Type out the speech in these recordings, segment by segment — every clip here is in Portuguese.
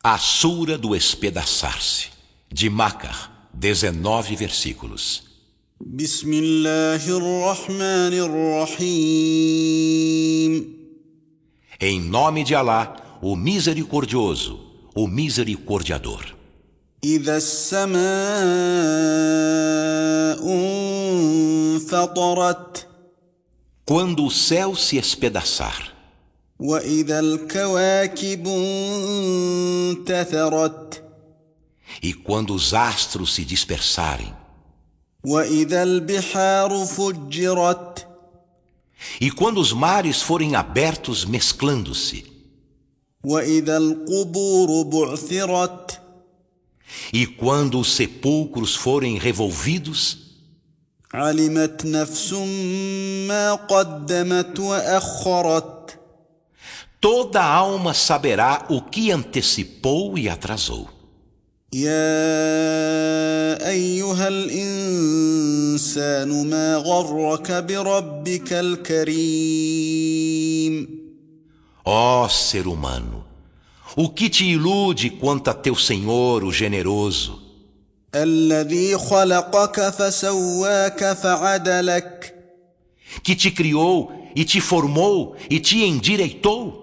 A Sura do Espedaçar-se, de Makkah, 19 versículos. Bismillahirrahmanirrahim. Em nome de Alá, o Misericordioso, o Misericordiador. إذا السماء انفطرت Quando o céu se espedaçar, وإذا الكواكب انتثرت e quando os astros se dispersarem, وإذا البحار فجرت e quando os mares forem abertos mesclando-se, وإذا القبور بعثرت e quando os sepulcros forem revolvidos, علمت نفس ما قدمت وأخرت toda alma saberá o que antecipou e atrasou. يا أيها الإنسان ما غرك بربك الكريم Ó ser humano, o que te ilude quanto a teu Senhor, o generoso, الذي خلقك فسواك فعدلك que te criou e te formou e te endireitou,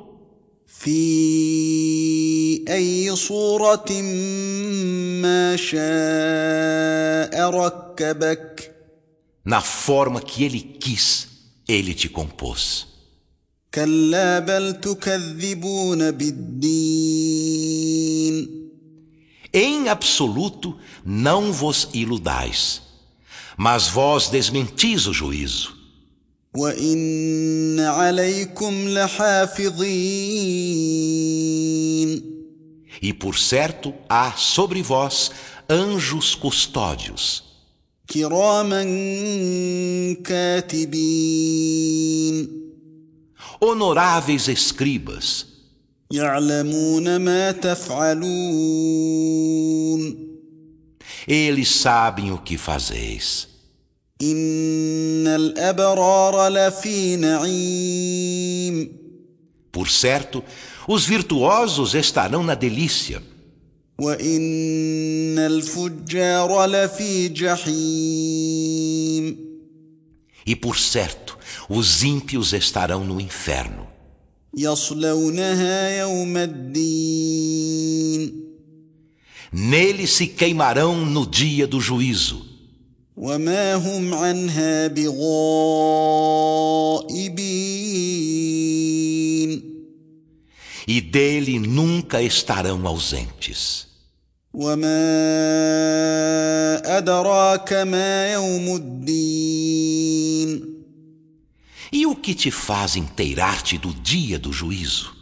في أي صورة ما شاء ركبك na forma que Ele quis, Ele te compôs. كلا بل تكذبون بالدين Em absoluto, não vos iludais, mas vós desmentis o juízo. وإن عليكم لحافظين E por certo há sobre vós anjos custódios, كراما كاتبين honoráveis escribas, يعلمون ما تفعلون eles sabem o que fazeis. إن الأبرار لفي نعيم Por certo, os virtuosos estarão na delícia, وإن الفجار لفي جحيم e por certo, os ímpios estarão no inferno. يصلونها يوم الدين Nele se queimarão no dia do juízo, وما هم عنها بغائبين e dele nunca estarão ausentes. وما أدراك ما يوم الدين E o que te faz inteirar-te do dia do juízo?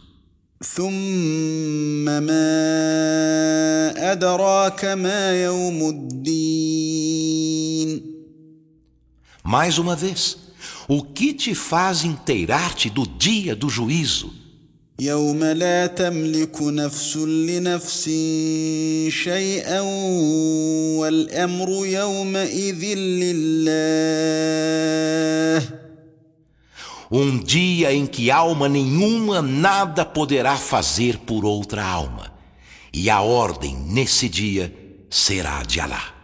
ثم ما أدراك ما يوم الدين Mais uma vez, o que te faz inteirar-te do dia do juízo? يوم لا تملك نفس لنفس شيئا والأمر يومئذ لله Um dia em que alma nenhuma nada poderá fazer por outra alma, e a ordem nesse dia será de Alá.